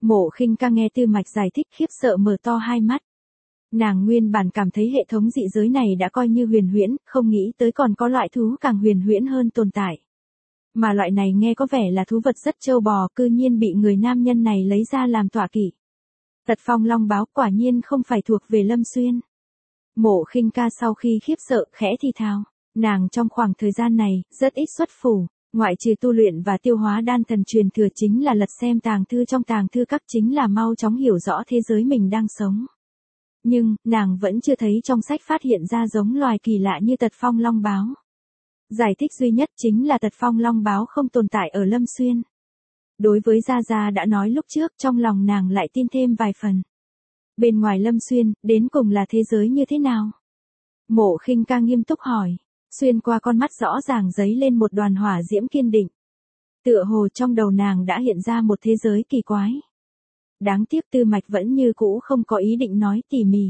Mộ Khinh Ca nghe Tư Mạch giải thích khiếp sợ mở to hai mắt. Nàng nguyên bản cảm thấy hệ thống dị giới này đã coi như huyền huyễn, không nghĩ tới còn có loại thú càng huyền huyễn hơn tồn tại. Mà loại này nghe có vẻ là thú vật rất trâu bò, cư nhiên bị người nam nhân này lấy ra làm tọa kỵ. Tật phong long báo quả nhiên không phải thuộc về Lâm Xuyên. Mộ Khinh Ca sau khi khiếp sợ khẽ thì thào, nàng trong khoảng thời gian này rất ít xuất phủ, ngoại trừ tu luyện và tiêu hóa đan thần truyền thừa chính là lật xem tàng thư trong tàng thư các, chính là mau chóng hiểu rõ thế giới mình đang sống. Nhưng, nàng vẫn chưa thấy trong sách phát hiện ra giống loài kỳ lạ như tật phong long báo. Giải thích duy nhất chính là tật phong long báo không tồn tại ở Lâm Xuyên. Đối với Gia Gia đã nói lúc trước, trong lòng nàng lại tin thêm vài phần. Bên ngoài Lâm Xuyên, đến cùng là thế giới như thế nào? Mộ Khinh Ca nghiêm túc hỏi, xuyên qua con mắt rõ ràng giấy lên một đoàn hỏa diễm kiên định. Tựa hồ trong đầu nàng đã hiện ra một thế giới kỳ quái. Đáng tiếc Tư Mạch vẫn như cũ không có ý định nói tỉ mỉ,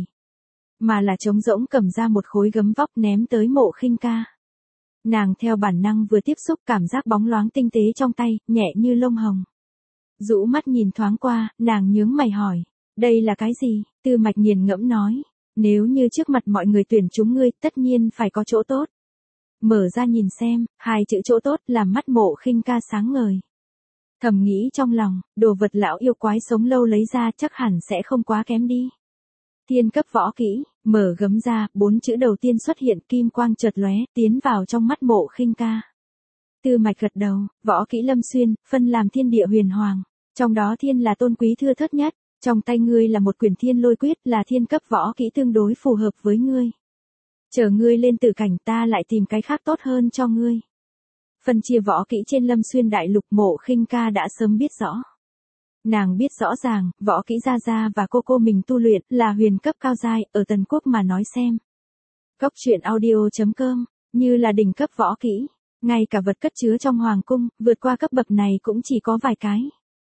mà là trống rỗng cầm ra một khối gấm vóc ném tới Mộ Khinh Ca. Nàng theo bản năng vừa tiếp xúc cảm giác bóng loáng tinh tế trong tay, nhẹ như lông hồng. Rũ mắt nhìn thoáng qua, nàng nhướng mày hỏi, đây là cái gì? Tư Mạch nghiền ngẫm nói, nếu như trước mặt mọi người tuyển chúng ngươi, tất nhiên phải có chỗ tốt. Mở ra nhìn xem, hai chữ chỗ tốt làm mắt Mộ Khinh Ca sáng ngời. Thầm nghĩ trong lòng, đồ vật lão yêu quái sống lâu lấy ra chắc hẳn sẽ không quá kém đi. Thiên cấp võ kỹ, mở gấm ra, 4 chữ đầu tiên xuất hiện, kim quang chợt lóe, tiến vào trong mắt Mộ Khinh Ca. Tư Mạch gật đầu, võ kỹ Lâm Xuyên, phân làm thiên địa huyền hoàng, trong đó thiên là tôn quý thưa thớt nhất, trong tay ngươi là một quyển thiên lôi quyết, là thiên cấp võ kỹ tương đối phù hợp với ngươi. Chờ ngươi lên tử cảnh ta lại tìm cái khác tốt hơn cho ngươi. Phân chia võ kỹ trên Lâm Xuyên đại lục, Mộ Khinh Ca đã sớm biết rõ. Nàng biết rõ ràng, võ kỹ Gia Gia và cô mình tu luyện là huyền cấp cao giai, ở Tần Quốc mà nói xem. Cốc truyện audio.com, như là đỉnh cấp võ kỹ, ngay cả vật cất chứa trong hoàng cung, vượt qua cấp bậc này cũng chỉ có vài cái.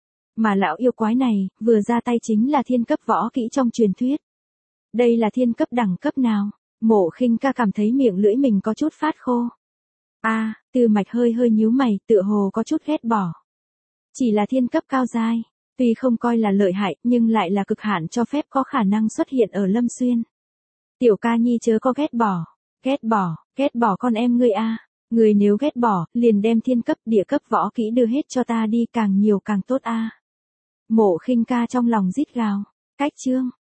Mà lão yêu quái này, vừa ra tay chính là thiên cấp võ kỹ trong truyền thuyết. Đây là thiên cấp đẳng cấp nào? Mộ Khinh Ca cảm thấy miệng lưỡi mình có chút phát khô. Tư Mạch hơi nhíu mày, tựa hồ có chút ghét bỏ. Chỉ là thiên cấp cao giai, tuy không coi là lợi hại, nhưng lại là cực hạn cho phép có khả năng xuất hiện ở Lâm Xuyên. Tiểu ca nhi chớ có ghét bỏ con em ngươi a. Ngươi nếu ghét bỏ, liền đem thiên cấp, địa cấp võ kỹ đưa hết cho ta đi, càng nhiều càng tốt a. Mộ Khinh Ca trong lòng rít gào, cách chương.